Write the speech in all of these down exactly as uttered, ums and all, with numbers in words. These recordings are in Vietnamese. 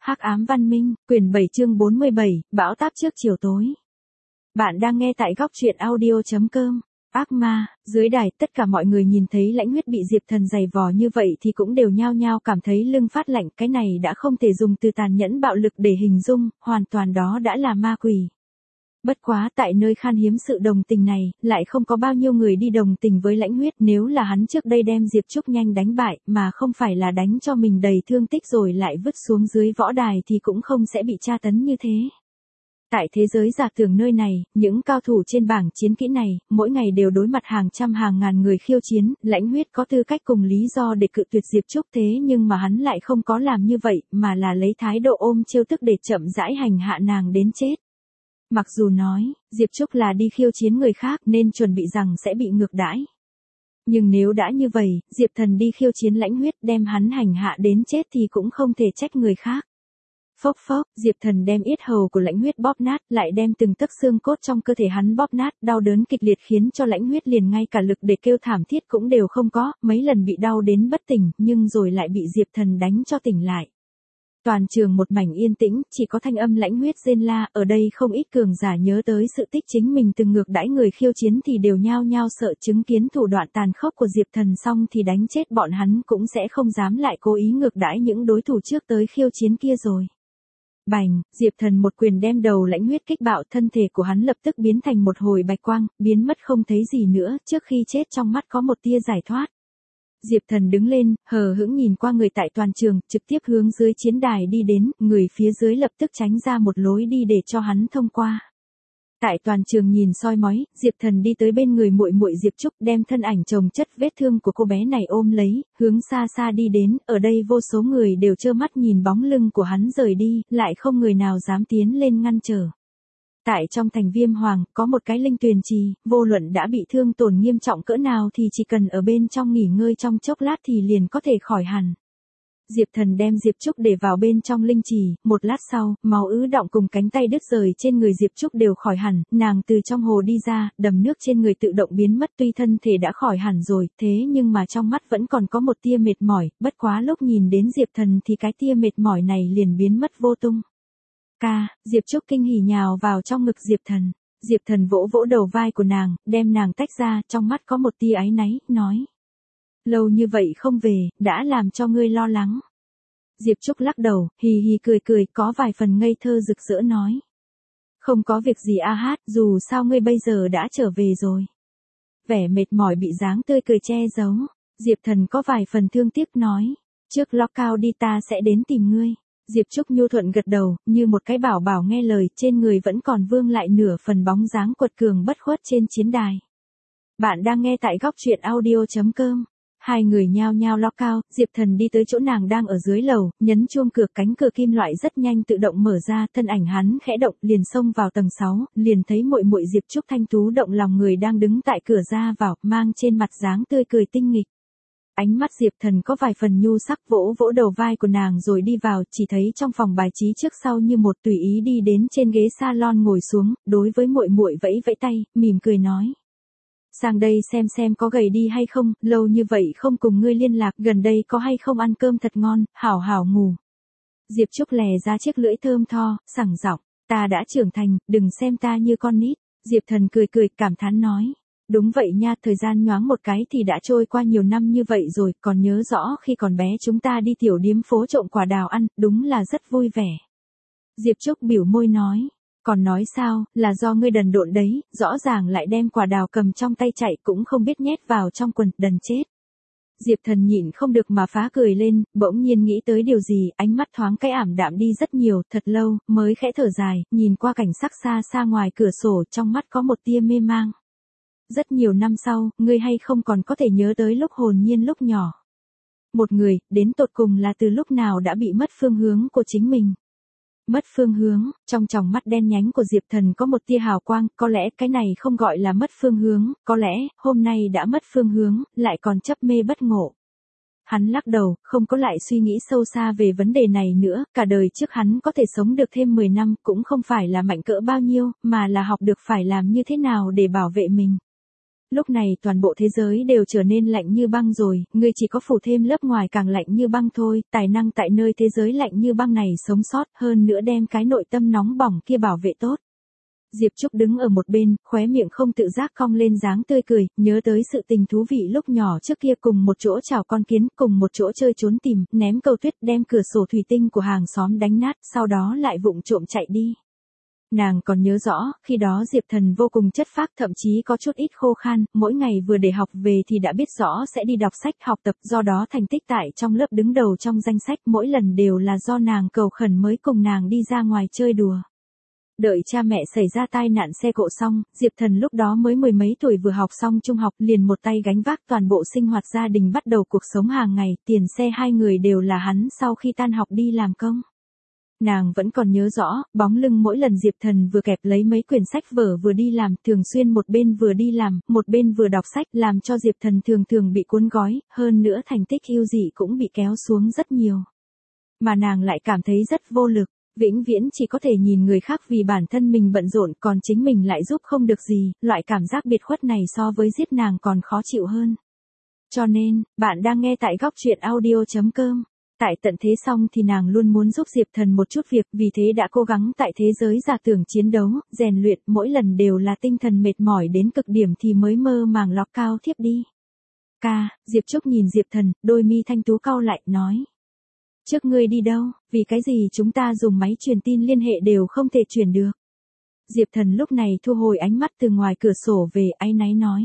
Hắc ám văn minh, quyển bảy chương bốn mươi bảy, bão táp trước chiều tối. Bạn đang nghe tại góc truyện audio chấm com. Ác ma, dưới đài tất cả mọi người nhìn thấy Lãnh Huyết bị Diệp Thần giày vò như vậy thì cũng đều nhao nhao cảm thấy lưng phát lạnh, cái này đã không thể dùng từ tàn nhẫn bạo lực để hình dung, hoàn toàn đó đã là ma quỷ. Bất quá tại nơi khan hiếm sự đồng tình này, lại không có bao nhiêu người đi đồng tình với Lãnh Huyết, nếu là hắn trước đây đem Diệp Trúc nhanh đánh bại, mà không phải là đánh cho mình đầy thương tích rồi lại vứt xuống dưới võ đài thì cũng không sẽ bị tra tấn như thế. Tại thế giới giả tưởng nơi này, những cao thủ trên bảng chiến kỹ này, mỗi ngày đều đối mặt hàng trăm hàng ngàn người khiêu chiến, Lãnh Huyết có tư cách cùng lý do để cự tuyệt Diệp Trúc, thế nhưng mà hắn lại không có làm như vậy, mà là lấy thái độ ôm trêu tức để chậm rãi hành hạ nàng đến chết. Mặc dù nói, Diệp Trúc là đi khiêu chiến người khác nên chuẩn bị rằng sẽ bị ngược đãi. Nhưng nếu đã như vậy, Diệp Thần đi khiêu chiến Lãnh Huyết đem hắn hành hạ đến chết thì cũng không thể trách người khác. Phốc phốc, Diệp Thần đem yết hầu của Lãnh Huyết bóp nát, lại đem từng tấc xương cốt trong cơ thể hắn bóp nát, đau đớn kịch liệt khiến cho Lãnh Huyết liền ngay cả lực để kêu thảm thiết cũng đều không có, mấy lần bị đau đến bất tỉnh, nhưng rồi lại bị Diệp Thần đánh cho tỉnh lại. Toàn trường một mảnh yên tĩnh, chỉ có thanh âm Lãnh Huyết rên la, ở đây không ít cường giả nhớ tới sự tích chính mình từng ngược đãi người khiêu chiến thì đều nhao nhao sợ chứng kiến thủ đoạn tàn khốc của Diệp Thần xong thì đánh chết bọn hắn cũng sẽ không dám lại cố ý ngược đãi những đối thủ trước tới khiêu chiến kia rồi. Bành, Diệp Thần một quyền đem đầu Lãnh Huyết kích bạo, thân thể của hắn lập tức biến thành một hồi bạch quang, biến mất không thấy gì nữa, trước khi chết trong mắt có một tia giải thoát. Diệp Thần đứng lên, hờ hững nhìn qua người tại toàn trường, trực tiếp hướng dưới chiến đài đi đến, người phía dưới lập tức tránh ra một lối đi để cho hắn thông qua. Tại toàn trường nhìn soi mói, Diệp Thần đi tới bên người muội muội Diệp Trúc, đem thân ảnh chồng chất vết thương của cô bé này ôm lấy, hướng xa xa đi đến, ở đây vô số người đều trơ mắt nhìn bóng lưng của hắn rời đi, lại không người nào dám tiến lên ngăn trở. Tại trong thành Viêm Hoàng, có một cái linh tuyền trì, vô luận đã bị thương tổn nghiêm trọng cỡ nào thì chỉ cần ở bên trong nghỉ ngơi trong chốc lát thì liền có thể khỏi hẳn. Diệp Thần đem Diệp Trúc để vào bên trong linh trì, một lát sau, máu ứ đọng cùng cánh tay đứt rời trên người Diệp Trúc đều khỏi hẳn, nàng từ trong hồ đi ra, đầm nước trên người tự động biến mất, tuy thân thể đã khỏi hẳn rồi, thế nhưng mà trong mắt vẫn còn có một tia mệt mỏi, bất quá lúc nhìn đến Diệp Thần thì cái tia mệt mỏi này liền biến mất vô tung. Ca, Diệp Trúc kinh hỉ nhào vào trong ngực Diệp Thần. Diệp Thần vỗ vỗ đầu vai của nàng, đem nàng tách ra, trong mắt có một tia áy náy, nói. Lâu như vậy không về, đã làm cho ngươi lo lắng. Diệp Trúc lắc đầu, hì hì cười cười, có vài phần ngây thơ rực rỡ nói. Không có việc gì a hát, dù sao ngươi bây giờ đã trở về rồi. Vẻ mệt mỏi bị dáng tươi cười che giấu. Diệp Thần có vài phần thương tiếc nói. Trước lockout đi ta sẽ đến tìm ngươi. Diệp Trúc nhu thuận gật đầu, như một cái bảo bảo nghe lời, trên người vẫn còn vương lại nửa phần bóng dáng quật cường bất khuất trên chiến đài. Bạn đang nghe tại góc truyện audio chấm com. Hai người nhao nhao lockout, Diệp Thần đi tới chỗ nàng đang ở dưới lầu, nhấn chuông cửa, cánh cửa kim loại rất nhanh tự động mở ra, thân ảnh hắn khẽ động, liền xông vào tầng sáu, liền thấy muội muội Diệp Trúc thanh tú động lòng người đang đứng tại cửa ra vào, mang trên mặt dáng tươi cười tinh nghịch. Ánh mắt Diệp Thần có vài phần nhu sắc, vỗ vỗ đầu vai của nàng rồi đi vào, chỉ thấy trong phòng bài trí trước sau như một, tùy ý đi đến trên ghế salon ngồi xuống, đối với muội muội vẫy vẫy tay, mỉm cười nói. Sang đây xem xem có gầy đi hay không, lâu như vậy không cùng ngươi liên lạc, gần đây có hay không ăn cơm thật ngon, hảo hảo ngủ. Diệp Trúc lè ra chiếc lưỡi thơm tho, sảng giọng, ta đã trưởng thành, đừng xem ta như con nít. Diệp Thần cười cười, cảm thán nói. Đúng vậy nha, thời gian nhoáng một cái thì đã trôi qua nhiều năm như vậy rồi, còn nhớ rõ khi còn bé chúng ta đi tiểu điếm phố trộm quả đào ăn, đúng là rất vui vẻ. Diệp Trúc biểu môi nói, còn nói sao, là do ngươi đần độn đấy, rõ ràng lại đem quả đào cầm trong tay chạy cũng không biết nhét vào trong quần, đần chết. Diệp Thần nhịn không được mà phá cười lên, bỗng nhiên nghĩ tới điều gì, ánh mắt thoáng cái ảm đạm đi rất nhiều, thật lâu, mới khẽ thở dài, nhìn qua cảnh sắc xa xa ngoài cửa sổ, trong mắt có một tia mê mang. Rất nhiều năm sau, ngươi hay không còn có thể nhớ tới lúc hồn nhiên lúc nhỏ. Một người, đến tột cùng là từ lúc nào đã bị mất phương hướng của chính mình. Mất phương hướng, trong tròng mắt đen nhánh của Diệp Thần có một tia hào quang, có lẽ cái này không gọi là mất phương hướng, có lẽ, hôm nay đã mất phương hướng, lại còn chấp mê bất ngộ. Hắn lắc đầu, không có lại suy nghĩ sâu xa về vấn đề này nữa, cả đời trước hắn có thể sống được thêm mười năm, cũng không phải là mạnh cỡ bao nhiêu, mà là học được phải làm như thế nào để bảo vệ mình. Lúc này toàn bộ thế giới đều trở nên lạnh như băng rồi, ngươi chỉ có phủ thêm lớp ngoài càng lạnh như băng thôi, tài năng tại nơi thế giới lạnh như băng này sống sót, hơn nữa đem cái nội tâm nóng bỏng kia bảo vệ tốt. Diệp Trúc đứng ở một bên, khóe miệng không tự giác cong lên dáng tươi cười, nhớ tới sự tình thú vị lúc nhỏ trước kia cùng một chỗ chào con kiến, cùng một chỗ chơi trốn tìm, ném cầu tuyết đem cửa sổ thủy tinh của hàng xóm đánh nát, sau đó lại vụng trộm chạy đi. Nàng còn nhớ rõ, khi đó Diệp Thần vô cùng chất phác, thậm chí có chút ít khô khan, mỗi ngày vừa để học về thì đã biết rõ sẽ đi đọc sách học tập, do đó thành tích tại trong lớp đứng đầu trong danh sách, mỗi lần đều là do nàng cầu khẩn mới cùng nàng đi ra ngoài chơi đùa. Đợi cha mẹ xảy ra tai nạn xe cộ xong, Diệp Thần lúc đó mới mười mấy tuổi, vừa học xong trung học, liền một tay gánh vác toàn bộ sinh hoạt gia đình, bắt đầu cuộc sống hàng ngày, tiền xe hai người đều là hắn sau khi tan học đi làm công. Nàng vẫn còn nhớ rõ, bóng lưng mỗi lần Diệp Thần vừa kẹp lấy mấy quyển sách vở vừa đi làm, thường xuyên một bên vừa đi làm, một bên vừa đọc sách, làm cho Diệp Thần thường thường bị cuốn gói, hơn nữa thành tích ưu dị cũng bị kéo xuống rất nhiều. Mà nàng lại cảm thấy rất vô lực, vĩnh viễn chỉ có thể nhìn người khác vì bản thân mình bận rộn, còn chính mình lại giúp không được gì, loại cảm giác biệt khuất này so với giết nàng còn khó chịu hơn. Cho nên, bạn đang nghe tại góc truyện audio chấm com. Tại tận thế xong thì nàng luôn muốn giúp Diệp Thần một chút việc, vì thế đã cố gắng tại thế giới giả tưởng chiến đấu, rèn luyện, mỗi lần đều là tinh thần mệt mỏi đến cực điểm thì mới mơ màng lọt cao thiếp đi. Ca, Diệp Trúc nhìn Diệp Thần, đôi mi thanh tú cau lại, nói. Trước ngươi đi đâu, vì cái gì chúng ta dùng máy truyền tin liên hệ đều không thể truyền được. Diệp Thần lúc này thu hồi ánh mắt từ ngoài cửa sổ về, áy náy nói.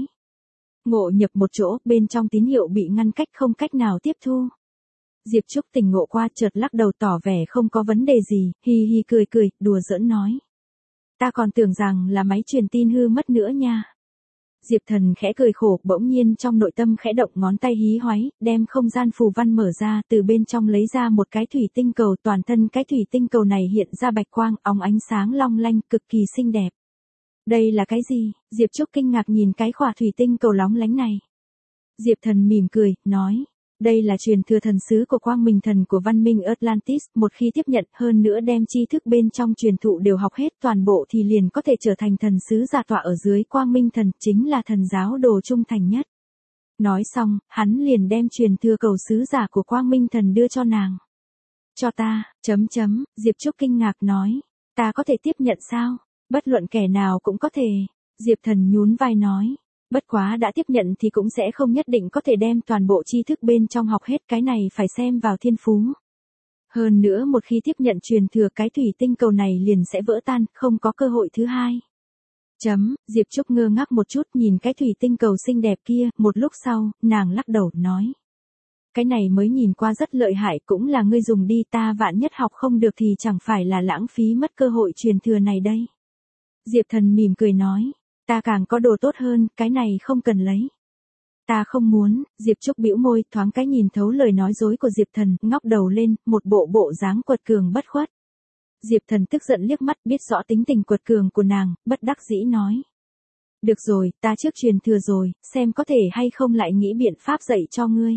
Ngộ nhập một chỗ, bên trong tín hiệu bị ngăn cách, không cách nào tiếp thu. Diệp Trúc tỉnh ngộ qua, chợt lắc đầu tỏ vẻ không có vấn đề gì, hi hi cười cười, đùa giỡn nói. Ta còn tưởng rằng là máy truyền tin hư mất nữa nha. Diệp Thần khẽ cười khổ, bỗng nhiên trong nội tâm khẽ động, ngón tay hí hoáy, đem không gian phù văn mở ra, từ bên trong lấy ra một cái thủy tinh cầu, toàn thân cái thủy tinh cầu này hiện ra bạch quang, óng ánh sáng long lanh, cực kỳ xinh đẹp. Đây là cái gì? Diệp Trúc kinh ngạc nhìn cái khỏa thủy tinh cầu lóng lánh này. Diệp Thần mỉm cười, nói. Đây là truyền thừa thần sứ của quang minh thần của văn minh Atlantis, một khi tiếp nhận, hơn nữa đem tri thức bên trong truyền thụ đều học hết toàn bộ thì liền có thể trở thành thần sứ giả tọa ở dưới quang minh thần, chính là thần giáo đồ trung thành nhất. Nói xong, hắn liền đem truyền thừa cầu sứ giả của quang minh thần đưa cho nàng. Cho ta, chấm chấm, Diệp Trúc kinh ngạc nói, ta có thể tiếp nhận sao? Bất luận kẻ nào cũng có thể. Diệp Thần nhún vai nói. Bất quá đã tiếp nhận thì cũng sẽ không nhất định có thể đem toàn bộ tri thức bên trong học hết, cái này phải xem vào thiên phú. Hơn nữa một khi tiếp nhận truyền thừa, cái thủy tinh cầu này liền sẽ vỡ tan, không có cơ hội thứ hai. Chấm, Diệp Trúc ngơ ngác một chút nhìn cái thủy tinh cầu xinh đẹp kia, một lúc sau, nàng lắc đầu, nói. Cái này mới nhìn qua rất lợi hại, cũng là ngươi dùng đi, ta vạn nhất học không được thì chẳng phải là lãng phí mất cơ hội truyền thừa này đây. Diệp Thần mỉm cười nói. Ta càng có đồ tốt hơn, cái này không cần lấy. Ta không muốn, Diệp Trúc bĩu môi, thoáng cái nhìn thấu lời nói dối của Diệp Thần, ngóc đầu lên, một bộ bộ dáng quật cường bất khuất. Diệp Thần tức giận liếc mắt, biết rõ tính tình quật cường của nàng, bất đắc dĩ nói. Được rồi, ta trước truyền thừa rồi, xem có thể hay không lại nghĩ biện pháp dạy cho ngươi.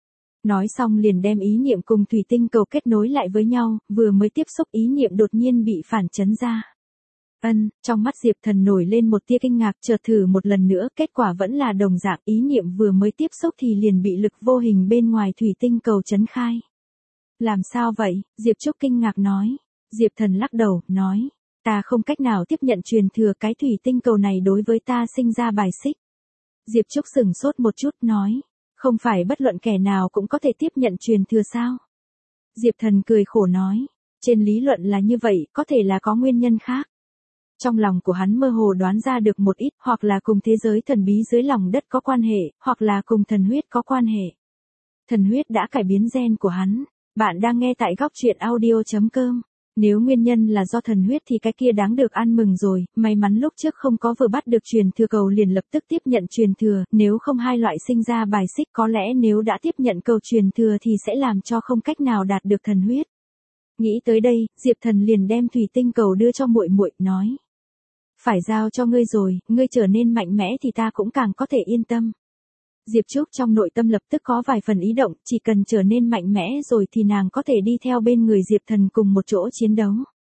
Nói xong liền đem ý niệm cùng thủy tinh cầu kết nối lại với nhau, vừa mới tiếp xúc ý niệm đột nhiên bị phản chấn ra. Ân, trong mắt Diệp Thần nổi lên một tia kinh ngạc, chợt thử một lần nữa, kết quả vẫn là đồng dạng, ý niệm vừa mới tiếp xúc thì liền bị lực vô hình bên ngoài thủy tinh cầu chấn khai. Làm sao vậy? Diệp Trúc kinh ngạc nói. Diệp Thần lắc đầu, nói, ta không cách nào tiếp nhận truyền thừa, cái thủy tinh cầu này đối với ta sinh ra bài xích. Diệp Trúc sửng sốt một chút, nói, không phải bất luận kẻ nào cũng có thể tiếp nhận truyền thừa sao? Diệp Thần cười khổ nói, trên lý luận là như vậy, có thể là có nguyên nhân khác. Trong lòng của hắn mơ hồ đoán ra được một ít, hoặc là cùng thế giới thần bí dưới lòng đất có quan hệ, hoặc là cùng thần huyết có quan hệ. Thần huyết đã cải biến gen của hắn. Bạn đang nghe tại góc truyện audio chấm com. Nếu nguyên nhân là do thần huyết thì cái kia đáng được ăn mừng rồi, may mắn lúc trước không có vừa bắt được truyền thừa cầu liền lập tức tiếp nhận truyền thừa, nếu không hai loại sinh ra bài xích, có lẽ nếu đã tiếp nhận cầu truyền thừa thì sẽ làm cho không cách nào đạt được thần huyết. Nghĩ tới đây, Diệp Thần liền đem thủy tinh cầu đưa cho muội muội, nói. Phải giao cho ngươi rồi, ngươi trở nên mạnh mẽ thì ta cũng càng có thể yên tâm. Diệp Trúc trong nội tâm lập tức có vài phần ý động, chỉ cần trở nên mạnh mẽ rồi thì nàng có thể đi theo bên người Diệp Thần cùng một chỗ chiến đấu.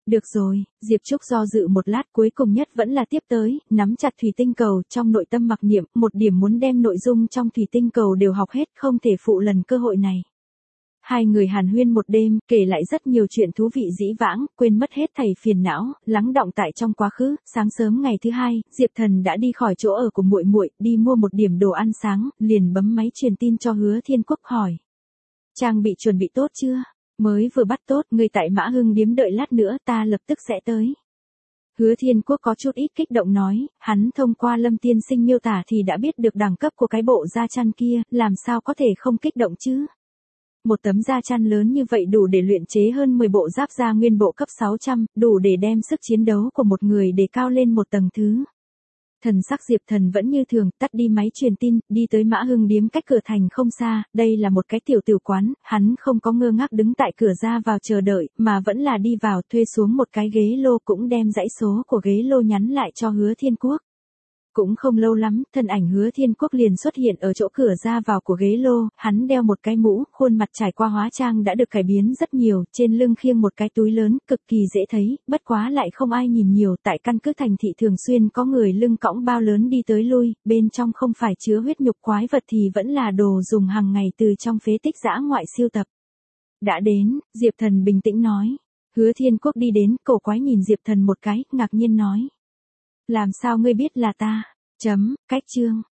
Được rồi, Diệp Trúc do dự một lát cuối cùng nhất vẫn là tiếp tới, nắm chặt thủy tinh cầu trong nội tâm mặc niệm, một điểm muốn đem nội dung trong thủy tinh cầu đều học hết, không thể phụ lần cơ hội này. Hai người hàn huyên một đêm, kể lại rất nhiều chuyện thú vị dĩ vãng, quên mất hết thảy phiền não, lắng đọng tại trong quá khứ. Sáng sớm ngày thứ hai, Diệp Thần đã đi khỏi chỗ ở của muội muội, đi mua một điểm đồ ăn sáng, liền bấm máy truyền tin cho Hứa Thiên Quốc hỏi: "Trang bị chuẩn bị tốt chưa? Mới vừa bắt tốt, người tại Mã Hưng điếm đợi lát nữa, ta lập tức sẽ tới." Hứa Thiên Quốc có chút ít kích động nói, hắn thông qua Lâm tiên sinh miêu tả thì đã biết được đẳng cấp của cái bộ da chăn kia, làm sao có thể không kích động chứ? Một tấm da chăn lớn như vậy đủ để luyện chế hơn mười bộ giáp da nguyên bộ cấp sáu trăm, đủ để đem sức chiến đấu của một người đề cao lên một tầng thứ. Thần sắc Diệp Thần vẫn như thường, tắt đi máy truyền tin, đi tới Mã Hưng điếm cách cửa thành không xa, đây là một cái tiểu tiểu quán, hắn không có ngơ ngác đứng tại cửa ra vào chờ đợi, mà vẫn là đi vào thuê xuống một cái ghế lô, cũng đem dãy số của ghế lô nhắn lại cho Hứa Thiên Quốc. Cũng không lâu lắm, thân ảnh Hứa Thiên Quốc liền xuất hiện ở chỗ cửa ra vào của ghế lô, hắn đeo một cái mũ, khuôn mặt trải qua hóa trang đã được cải biến rất nhiều, trên lưng khiêng một cái túi lớn, cực kỳ dễ thấy, bất quá lại không ai nhìn nhiều, tại căn cứ thành thị thường xuyên có người lưng cõng bao lớn đi tới lui, bên trong không phải chứa huyết nhục quái vật thì vẫn là đồ dùng hàng ngày từ trong phế tích dã ngoại siêu tập. Đã đến, Diệp Thần bình tĩnh nói. Hứa Thiên Quốc đi đến, cổ quái nhìn Diệp Thần một cái, ngạc nhiên nói: "Làm sao ngươi biết là ta?" Chấm, cách chương.